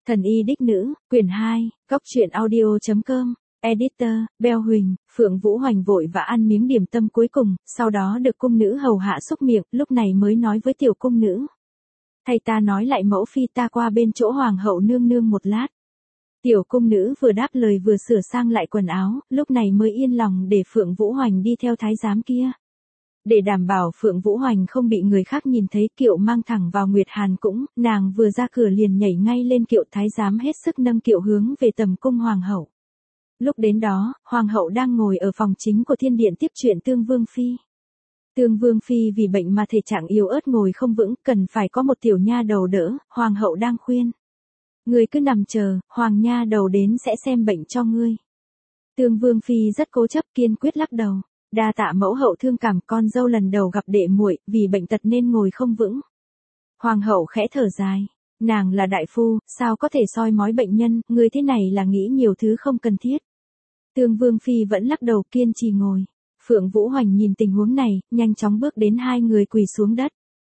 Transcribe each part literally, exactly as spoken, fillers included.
Thần y đích nữ, quyển hai, góc truyện audio chấm com, editor, Beo Huỳnh, Phượng Vũ Hoành vội và ăn miếng điểm tâm cuối cùng, sau đó được cung nữ hầu hạ xúc miệng, lúc này mới nói với tiểu cung nữ. Thầy ta nói lại mẫu phi ta qua bên chỗ hoàng hậu nương nương một lát. Tiểu cung nữ vừa đáp lời vừa sửa sang lại quần áo, lúc này mới yên lòng để Phượng Vũ Hoành đi theo thái giám kia. Để đảm bảo Phượng Vũ Hoành không bị người khác nhìn thấy, kiệu mang thẳng vào Nguyệt Hàn cũng, nàng vừa ra cửa liền nhảy ngay lên kiệu, thái giám hết sức nâng kiệu hướng về tầm cung hoàng hậu. Lúc đến đó, hoàng hậu đang ngồi ở phòng chính của thiên điện tiếp chuyện Tương Vương Phi. Tương Vương Phi vì bệnh mà thể trạng yếu ớt ngồi không vững, cần phải có một tiểu nha đầu đỡ, hoàng hậu đang khuyên. Ngươi cứ nằm chờ, hoàng nha đầu đến sẽ xem bệnh cho ngươi. Tương Vương Phi rất cố chấp kiên quyết lắc đầu. Đa tạ mẫu hậu thương cảm, con dâu lần đầu gặp đệ muội, vì bệnh tật nên ngồi không vững. Hoàng hậu khẽ thở dài, nàng là đại phu, sao có thể soi mói bệnh nhân, người thế này là nghĩ nhiều thứ không cần thiết. Tương Vương Phi vẫn lắc đầu kiên trì ngồi. Phượng Vũ Hoành nhìn tình huống này, nhanh chóng bước đến hai người quỳ xuống đất.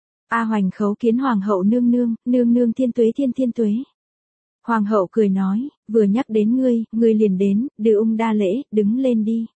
A Hoành khấu kiến hoàng hậu nương nương, nương nương thiên tuế thiên thiên tuế. Hoàng hậu cười nói, vừa nhắc đến ngươi, ngươi liền đến, đưa ung đa lễ, đứng lên đi.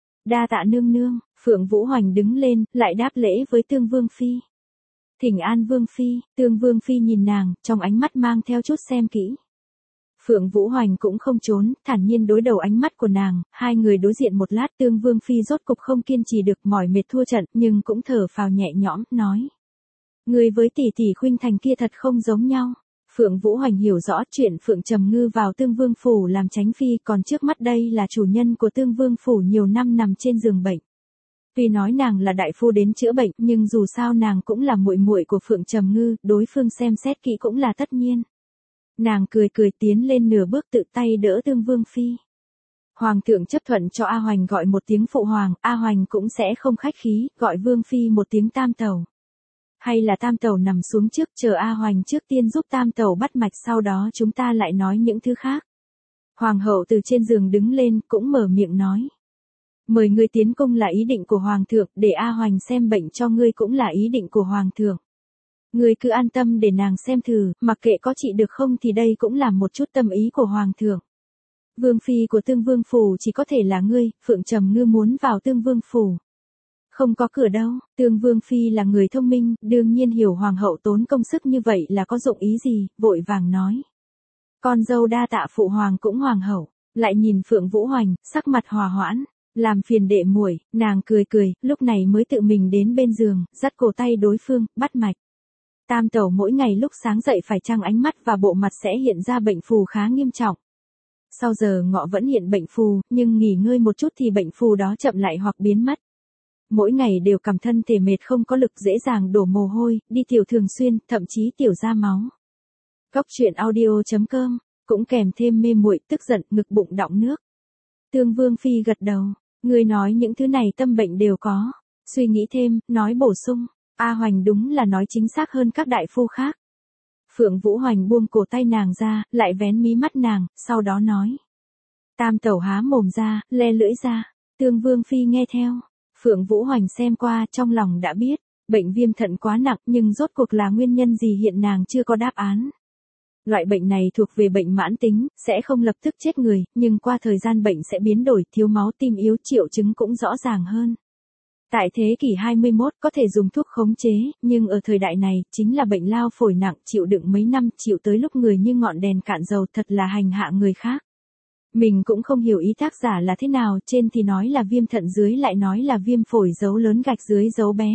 Đa tạ nương nương, Phượng Vũ Hoành đứng lên, lại đáp lễ với Tương Vương Phi. Thỉnh an Vương Phi, Tương Vương Phi nhìn nàng, trong ánh mắt mang theo chút xem kỹ. Phượng Vũ Hoành cũng không trốn, thản nhiên đối đầu ánh mắt của nàng, hai người đối diện một lát, Tương Vương Phi rốt cục không kiên trì được, mỏi mệt thua trận, nhưng cũng thở phào nhẹ nhõm, nói. Người với tỷ tỷ Khuynh Thành kia thật không giống nhau. Phượng Vũ Hoành hiểu rõ chuyện Phượng Trầm Ngư vào Tương Vương Phủ làm tránh phi, còn trước mắt đây là chủ nhân của Tương Vương Phủ nhiều năm nằm trên giường bệnh. Tuy nói nàng là đại phu đến chữa bệnh, nhưng dù sao nàng cũng là muội muội của Phượng Trầm Ngư, đối phương xem xét kỹ cũng là tất nhiên. Nàng cười cười tiến lên nửa bước tự tay đỡ Tương Vương Phi. Hoàng thượng chấp thuận cho A Hoành gọi một tiếng phụ hoàng, A Hoành cũng sẽ không khách khí, gọi Vương Phi một tiếng tam tẩu. Hay là tam tẩu nằm xuống trước, chờ A Hoành trước tiên giúp tam tẩu bắt mạch, sau đó chúng ta lại nói những thứ khác. Hoàng hậu từ trên giường đứng lên, cũng mở miệng nói. Mời ngươi tiến cung là ý định của hoàng thượng, để A Hoành xem bệnh cho ngươi cũng là ý định của hoàng thượng. Ngươi cứ an tâm để nàng xem thử, mặc kệ có trị được không thì đây cũng là một chút tâm ý của hoàng thượng. Vương Phi của Tương Vương Phủ chỉ có thể là ngươi, Phượng Trầm Ngư muốn vào Tương Vương Phủ. Không có cửa đâu, Tương Vương Phi là người thông minh, đương nhiên hiểu hoàng hậu tốn công sức như vậy là có dụng ý gì, vội vàng nói. Con dâu đa tạ phụ hoàng cũng hoàng hậu, lại nhìn Phượng Vũ Hoành, sắc mặt hòa hoãn, làm phiền đệ muội, nàng cười cười, lúc này mới tự mình đến bên giường, dắt cổ tay đối phương, bắt mạch. Tam tẩu mỗi ngày lúc sáng dậy phải trang ánh mắt và bộ mặt sẽ hiện ra bệnh phù khá nghiêm trọng. Sau giờ ngọ vẫn hiện bệnh phù, nhưng nghỉ ngơi một chút thì bệnh phù đó chậm lại hoặc biến mất. Mỗi ngày đều cảm thân thể mệt không có lực, dễ dàng đổ mồ hôi, đi tiểu thường xuyên, thậm chí tiểu ra máu. Góc truyện audio chấm com, cũng kèm thêm mê muội, tức giận, ngực bụng đọng nước. Tương Vương Phi gật đầu, người nói những thứ này tâm bệnh đều có. Suy nghĩ thêm, nói bổ sung, A Hoành đúng là nói chính xác hơn các đại phu khác. Phượng Vũ Hoành buông cổ tay nàng ra, lại vén mí mắt nàng, sau đó nói. Tam tẩu há mồm ra, le lưỡi ra. Tương Vương Phi nghe theo. Phượng Vũ Hoành xem qua, trong lòng đã biết, bệnh viêm thận quá nặng, nhưng rốt cuộc là nguyên nhân gì hiện nàng chưa có đáp án. Loại bệnh này thuộc về bệnh mãn tính, sẽ không lập tức chết người, nhưng qua thời gian bệnh sẽ biến đổi, thiếu máu, tim yếu, triệu chứng cũng rõ ràng hơn. Tại thế kỷ hai mươi mốt có thể dùng thuốc khống chế, nhưng ở thời đại này, chính là bệnh lao phổi nặng, chịu đựng mấy năm, chịu tới lúc người như ngọn đèn cạn dầu, thật là hành hạ người khác. Mình cũng không hiểu ý tác giả là thế nào, trên thì nói là viêm thận, dưới lại nói là viêm phổi dấu lớn gạch dưới dấu bé.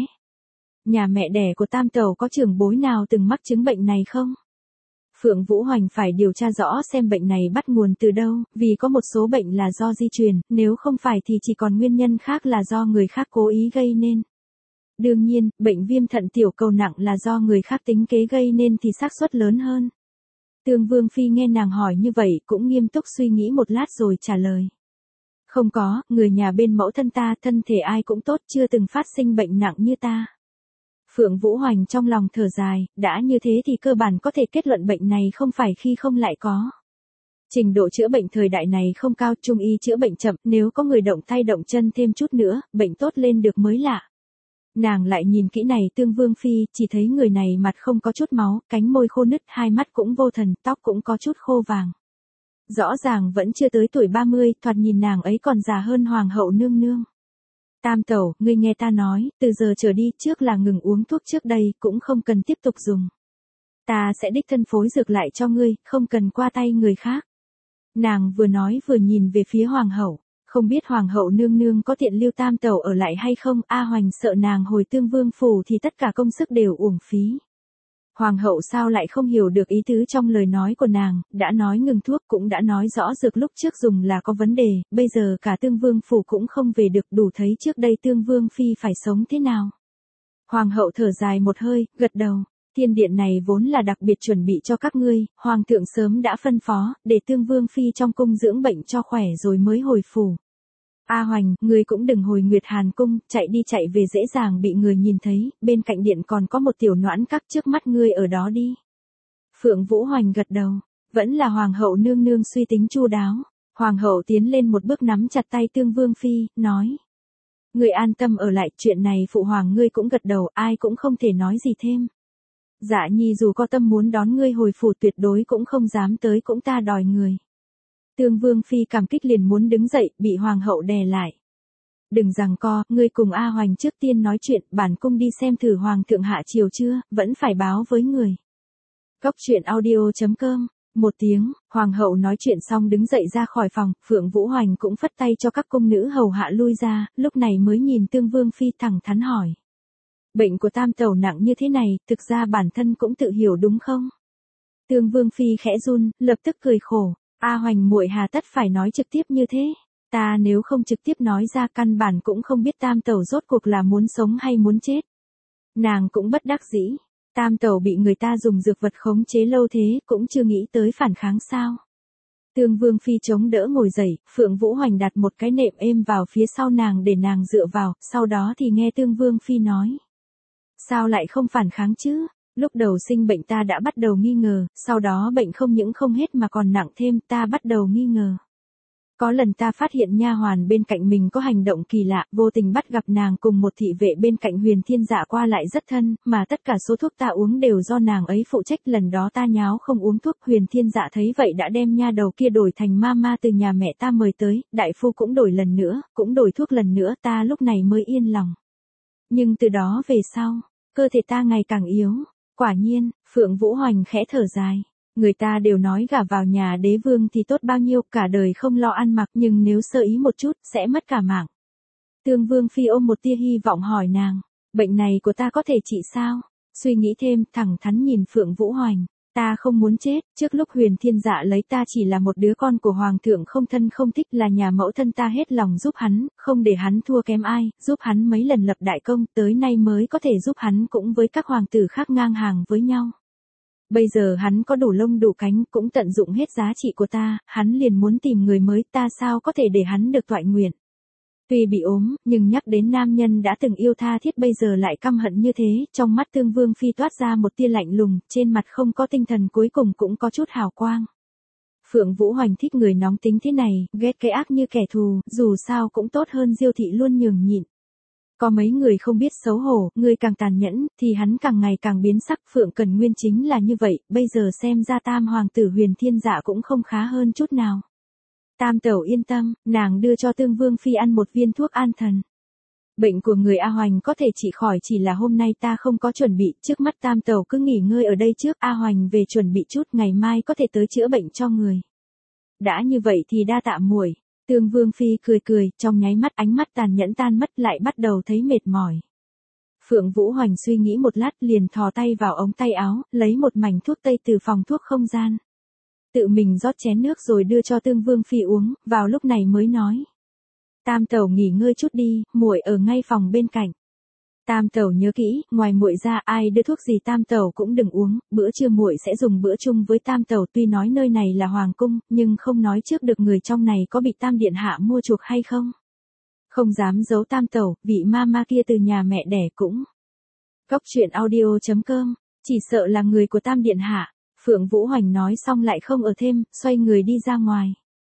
Nhà mẹ đẻ của tam tẩu có trưởng bối nào từng mắc chứng bệnh này không? Phượng Vũ Hoành phải điều tra rõ xem bệnh này bắt nguồn từ đâu, vì có một số bệnh là do di truyền, nếu không phải thì chỉ còn nguyên nhân khác là do người khác cố ý gây nên. Đương nhiên, bệnh viêm thận tiểu cầu nặng là do người khác tính kế gây nên thì xác suất lớn hơn. Tương Vương Phi nghe nàng hỏi như vậy cũng nghiêm túc suy nghĩ một lát rồi trả lời. Không có, người nhà bên mẫu thân ta, thân thể ai cũng tốt, chưa từng phát sinh bệnh nặng như ta. Phượng Vũ Hoành trong lòng thở dài, đã như thế thì cơ bản có thể kết luận bệnh này không phải khi không lại có. Trình độ chữa bệnh thời đại này không cao, trung y chữa bệnh chậm, nếu có người động tay động chân thêm chút nữa, bệnh tốt lên được mới lạ. Nàng lại nhìn kỹ này Tương Vương Phi, chỉ thấy người này mặt không có chút máu, cánh môi khô nứt, hai mắt cũng vô thần, tóc cũng có chút khô vàng. Rõ ràng vẫn chưa tới tuổi ba mươi, thoạt nhìn nàng ấy còn già hơn hoàng hậu nương nương. Tam tẩu, ngươi nghe ta nói, từ giờ trở đi, trước là ngừng uống thuốc trước đây, cũng không cần tiếp tục dùng. Ta sẽ đích thân phối dược lại cho ngươi, không cần qua tay người khác. Nàng vừa nói vừa nhìn về phía hoàng hậu, không biết hoàng hậu nương nương có tiện lưu tam tẩu ở lại hay không, A Hoành sợ nàng hồi Tương Vương phủ thì tất cả công sức đều uổng phí. Hoàng hậu sao lại không hiểu được ý tứ trong lời nói của nàng, đã nói ngừng thuốc cũng đã nói rõ dược lúc trước dùng là có vấn đề, bây giờ cả Tương Vương phủ cũng không về được, đủ thấy trước đây Tương Vương Phi phải sống thế nào. Hoàng hậu thở dài một hơi, gật đầu, thiên điện này vốn là đặc biệt chuẩn bị cho các ngươi, hoàng thượng sớm đã phân phó, để Tương Vương Phi trong cung dưỡng bệnh cho khỏe rồi mới hồi phủ. A Hoành, ngươi cũng đừng hồi Nguyệt Hàn cung, chạy đi chạy về dễ dàng bị người nhìn thấy, bên cạnh điện còn có một tiểu noãn các, trước mắt ngươi ở đó đi. Phượng Vũ Hoành gật đầu, vẫn là hoàng hậu nương nương suy tính chu đáo. Hoàng hậu tiến lên một bước nắm chặt tay Tương Vương Phi, nói. Ngươi an tâm ở lại, chuyện này phụ hoàng ngươi cũng gật đầu, ai cũng không thể nói gì thêm. Dạ nhi dù có tâm muốn đón ngươi hồi phủ tuyệt đối cũng không dám tới, cũng ta đòi người. Tương Vương Phi cảm kích liền muốn đứng dậy, bị hoàng hậu đè lại. Đừng giằng co, ngươi cùng A Hoành trước tiên nói chuyện, bản cung đi xem thử hoàng thượng hạ chiều chưa, vẫn phải báo với người. Cốc truyện audio chấm com. Một tiếng, hoàng hậu nói chuyện xong đứng dậy ra khỏi phòng, Phượng Vũ Hoành cũng phất tay cho các cung nữ hầu hạ lui ra, lúc này mới nhìn Tương Vương Phi thẳng thắn hỏi. Bệnh của tam tẩu nặng như thế này, thực ra bản thân cũng tự hiểu đúng không? Tương Vương Phi khẽ run, lập tức cười khổ. A Hoành muội hà tất phải nói trực tiếp như thế, ta nếu không trực tiếp nói ra căn bản cũng không biết tam tẩu rốt cuộc là muốn sống hay muốn chết. Nàng cũng bất đắc dĩ, tam tẩu bị người ta dùng dược vật khống chế lâu thế, cũng chưa nghĩ tới phản kháng sao. Tương Vương Phi chống đỡ ngồi dậy, Phượng Vũ Hoành đặt một cái nệm êm vào phía sau nàng để nàng dựa vào, sau đó thì nghe Tương Vương Phi nói. Sao lại không phản kháng chứ? Lúc đầu sinh bệnh ta đã bắt đầu nghi ngờ, sau đó bệnh không những không hết mà còn nặng thêm, ta bắt đầu nghi ngờ. Có lần ta phát hiện nha hoàn bên cạnh mình có hành động kỳ lạ, vô tình bắt gặp nàng cùng một thị vệ bên cạnh Huyền Thiên Dạ qua lại rất thân, mà tất cả số thuốc ta uống đều do nàng ấy phụ trách. Lần đó ta nháo không uống thuốc, Huyền Thiên Dạ thấy vậy đã đem nha đầu kia đổi thành ma ma từ nhà mẹ ta mời tới, đại phu cũng đổi lần nữa, cũng đổi thuốc lần nữa, ta lúc này mới yên lòng. Nhưng từ đó về sau, cơ thể ta ngày càng yếu. Quả nhiên, Phượng Vũ Hoành khẽ thở dài. Người ta đều nói gả vào nhà đế vương thì tốt bao nhiêu, cả đời không lo ăn mặc, nhưng nếu sơ ý một chút, sẽ mất cả mạng. Tương Vương Phi ôm một tia hy vọng hỏi nàng, bệnh này của ta có thể trị sao? Suy nghĩ thêm, thẳng thắn nhìn Phượng Vũ Hoành. Ta không muốn chết, trước lúc Huyền Thiên Dạ lấy ta chỉ là một đứa con của hoàng thượng không thân không thích, là nhà mẫu thân ta hết lòng giúp hắn, không để hắn thua kém ai, giúp hắn mấy lần lập đại công, tới nay mới có thể giúp hắn cũng với các hoàng tử khác ngang hàng với nhau. Bây giờ hắn có đủ lông đủ cánh, cũng tận dụng hết giá trị của ta, hắn liền muốn tìm người mới, ta sao có thể để hắn được toại nguyện. Tuy bị ốm, nhưng nhắc đến nam nhân đã từng yêu tha thiết bây giờ lại căm hận như thế, trong mắt Tương Vương Phi toát ra một tia lạnh lùng, trên mặt không có tinh thần, cuối cùng cũng có chút hào quang. Phượng Vũ Hoành thích người nóng tính thế này, ghét cái ác như kẻ thù, dù sao cũng tốt hơn Diêu thị luôn nhường nhịn. Có mấy người không biết xấu hổ, người càng tàn nhẫn, thì hắn càng ngày càng biến sắc. Phượng Cần Nguyên chính là như vậy, bây giờ xem ra tam hoàng tử Huyền Thiên Dạ cũng không khá hơn chút nào. Tam tẩu yên tâm, nàng đưa cho Tương Vương Phi ăn một viên thuốc an thần. Bệnh của người A Hoành có thể trị khỏi, chỉ là hôm nay ta không có chuẩn bị, trước mắt tam tẩu cứ nghỉ ngơi ở đây trước, A Hoành về chuẩn bị chút, ngày mai có thể tới chữa bệnh cho người. Đã như vậy thì đa tạ muội. Tương Vương Phi cười cười, trong nháy mắt ánh mắt tàn nhẫn tan mất, lại bắt đầu thấy mệt mỏi. Phượng Vũ Hoành suy nghĩ một lát liền thò tay vào ống tay áo, lấy một mảnh thuốc tây từ phòng thuốc không gian. Tự mình rót chén nước rồi đưa cho Tương Vương Phi uống, vào lúc này mới nói. Tam tẩu nghỉ ngơi chút đi, muội ở ngay phòng bên cạnh. Tam tẩu nhớ kỹ, ngoài muội ra ai đưa thuốc gì tam tẩu cũng đừng uống, bữa trưa muội sẽ dùng bữa chung với tam tẩu, tuy nói nơi này là hoàng cung, nhưng không nói trước được người trong này có bị tam điện hạ mua chuộc hay không. Không dám giấu tam tẩu, vị ma ma kia từ nhà mẹ đẻ cũng. Cốc truyện audio chấm com, chỉ sợ là người của tam điện hạ. Phượng Vũ Hoành nói xong lại không ở thêm, xoay người đi ra ngoài.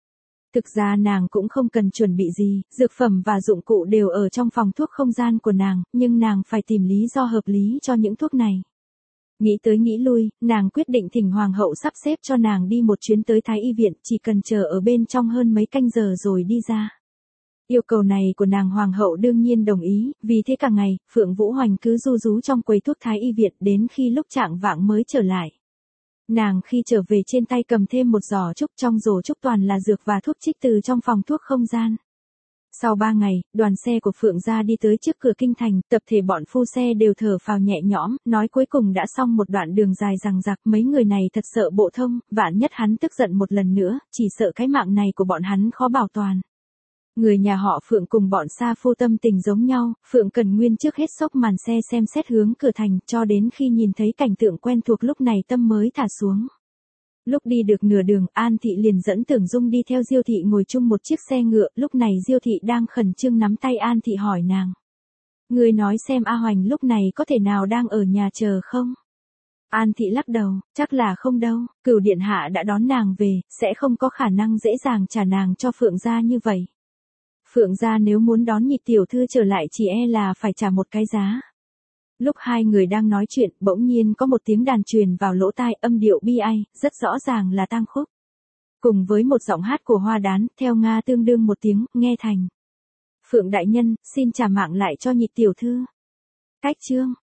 Thực ra nàng cũng không cần chuẩn bị gì, dược phẩm và dụng cụ đều ở trong phòng thuốc không gian của nàng, nhưng nàng phải tìm lý do hợp lý cho những thuốc này. Nghĩ tới nghĩ lui, nàng quyết định thỉnh hoàng hậu sắp xếp cho nàng đi một chuyến tới Thái y viện, chỉ cần chờ ở bên trong hơn mấy canh giờ rồi đi ra. Yêu cầu này của nàng hoàng hậu đương nhiên đồng ý, vì thế cả ngày, Phượng Vũ Hoành cứ ru rú trong quầy thuốc Thái y viện đến khi lúc chạng vạng mới trở lại. Nàng khi trở về trên tay cầm thêm một giỏ trúc, trong rổ trúc toàn là dược và thuốc trích từ trong phòng thuốc không gian. Sau ba ngày, đoàn xe của Phượng gia đi tới trước cửa kinh thành, tập thể bọn phu xe đều thở phào nhẹ nhõm, nói cuối cùng đã xong một đoạn đường dài dằng dặc, mấy người này thật sợ Bộ Thông, vạn nhất hắn tức giận một lần nữa, chỉ sợ cái mạng này của bọn hắn khó bảo toàn. Người nhà họ Phượng cùng bọn Sa Phu tâm tình giống nhau, Phượng Cần Nguyên trước hết xốc màn xe xem xét hướng cửa thành, cho đến khi nhìn thấy cảnh tượng quen thuộc lúc này tâm mới thả xuống. Lúc đi được nửa đường, An Thị liền dẫn Tưởng Dung đi theo Diêu Thị ngồi chung một chiếc xe ngựa, lúc này Diêu Thị đang khẩn trương nắm tay An Thị hỏi nàng. Người nói xem A Hoành lúc này có thể nào đang ở nhà chờ không? An Thị lắc đầu, chắc là không đâu, Cửu điện hạ đã đón nàng về, sẽ không có khả năng dễ dàng trả nàng cho Phượng gia như vậy. Phượng gia nếu muốn đón Nhị tiểu thư trở lại chỉ e là phải trả một cái giá. Lúc hai người đang nói chuyện, bỗng nhiên có một tiếng đàn truyền vào lỗ tai, âm điệu bi ai, rất rõ ràng là tang khúc. Cùng với một giọng hát của Hoa Đán, theo Nga tương đương một tiếng, nghe thành. Phượng đại nhân, xin trả mạng lại cho Nhị tiểu thư. Cách chương.